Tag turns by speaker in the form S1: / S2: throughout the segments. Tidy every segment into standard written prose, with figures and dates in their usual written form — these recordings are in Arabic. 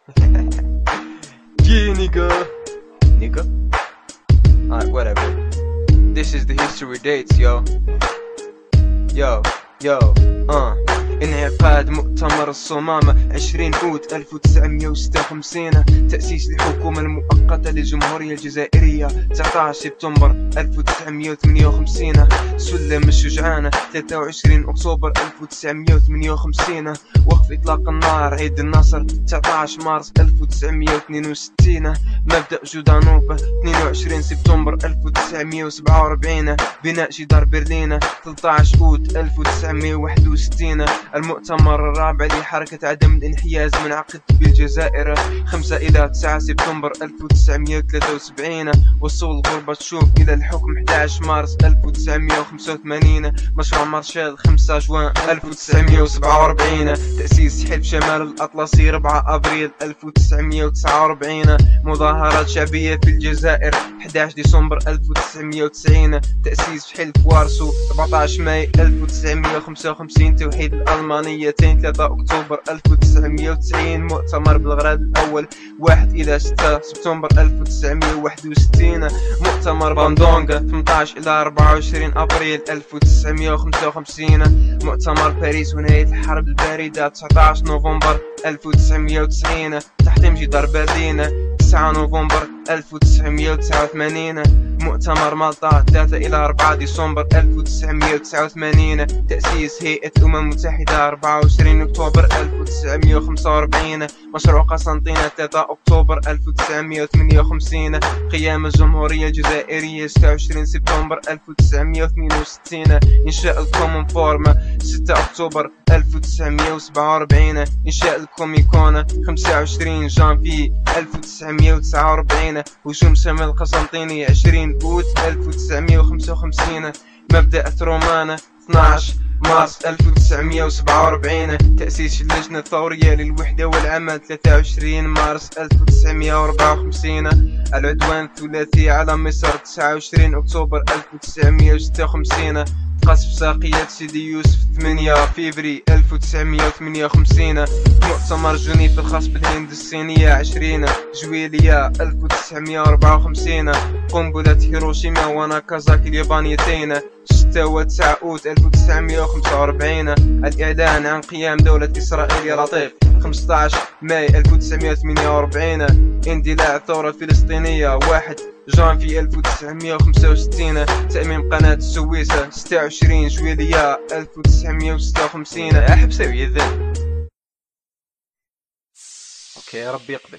S1: Yeah, nigga. Nigga? Alright, whatever. This is the history dates, yo. Yo. انعقاد مؤتمر الصمامة 20 أوت 1956. تأسيس الحكومة المؤقتة للجمهورية الجزائرية 19 سبتمبر 1958. سلم الشجعانة 23 أكتوبر 1958. وقف إطلاق النار عيد النصر 19 مارس 1962. مبدأ جودانوف 22 سبتمبر 1947. بناء جدار برلين 13 أوت 1961. المؤتمر الرابع لحركة عدم الانحياز منعقد بالجزائر 5 إلى 9 سبتمبر 1973. وصول غورباتشوف إلى الحكم 11 مارس 1985. مشروع مارشال 5 جوان 1947. تأسيس حلف شمال الأطلسي 4 أبريل 1949. مظاهرات شعبية في الجزائر 11 ديسمبر 1990. تأسيس حلف وارسو 14 ماي 1955. توحيد الألمانيتين 3 أكتوبر 1990. مؤتمر بلغراد الأول 1 إلى 6 سبتمبر 1961. مؤتمر باندونغ 18 إلى 24 أبريل 1955. مؤتمر باريس ونهاية الحرب الباردة 19 نوفمبر 1990. تحطيم جدار برلين 9 نوفمبر 1989. مؤتمر مالطا 3 إلى 4 ديسمبر 1989. تأسيس هيئة الأمم المتحدة 24 أكتوبر 1945. مشروع قسنطينة 3 أكتوبر 1958. قيام الجمهورية الجزائرية 26 سبتمبر 1962. إنشاء الكومون فورم 6 أكتوبر 1947. إنشاء الكوميكون 25 جانفي 1949. هجوم شمال القسنطيني 20 أوت 1955. مبدأ رومان 12 مارس 1947. تأسيس اللجنة الثورية للوحدة والعمل 23 مارس 1954. العدوان الثلاثي على مصر 29 أكتوبر 1956. قصف ساقية سيدي يوسف 8 فبراير 1958. مؤتمر جنيف الخاص بالهند الصينية 20 جويلية 1954. قنبلة هيروشيما وناكازاكي اليابانيتين 6 و 9 أوت 1945. الإعلان عن قيام دولة إسرائيل لطيف 15 ماي 1948. اندلاع الثورة الفلسطينية 1 جانفي 1965. تأميم قناة السويس 26 جويلية 1956. أحب سوي الذنب. اوكي يا ربي يقبل.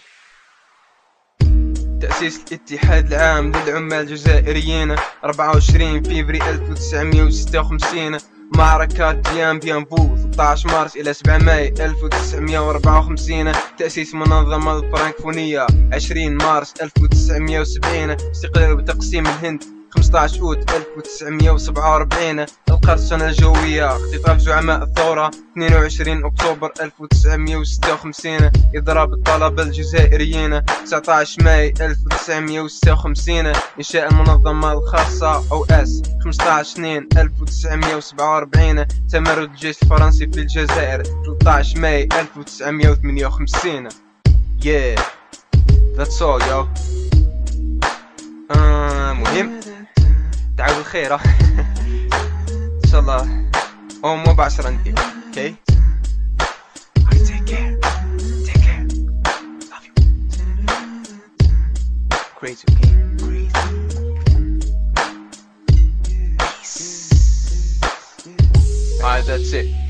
S1: تأسيس الاتحاد العام للعمال الجزائريين 24 فبراير 1956. معركة ديان بيانبو 13 مارس إلى 7 ماي 1954. تأسيس منظمة الفرنكفونية 20 مارس 1970. استقلال وتقسيم الهند 15 أوت 1947. القرصنة الجوية اختطاف زعماء الثورة 22 أكتوبر 1956. إضراب الطلبة الجزائريين 19 ماي 1956. إنشاء المنظمة الخاصة أو اس 15 2 1947. تمرد الجيش الفرنسي في الجزائر 13 ماي 1958. Yeah, that's all yo. مهم تعالوا الخير ان شاء الله مباشرة ندير. اوكي take care love you crazy okay peace. Alright, that's it.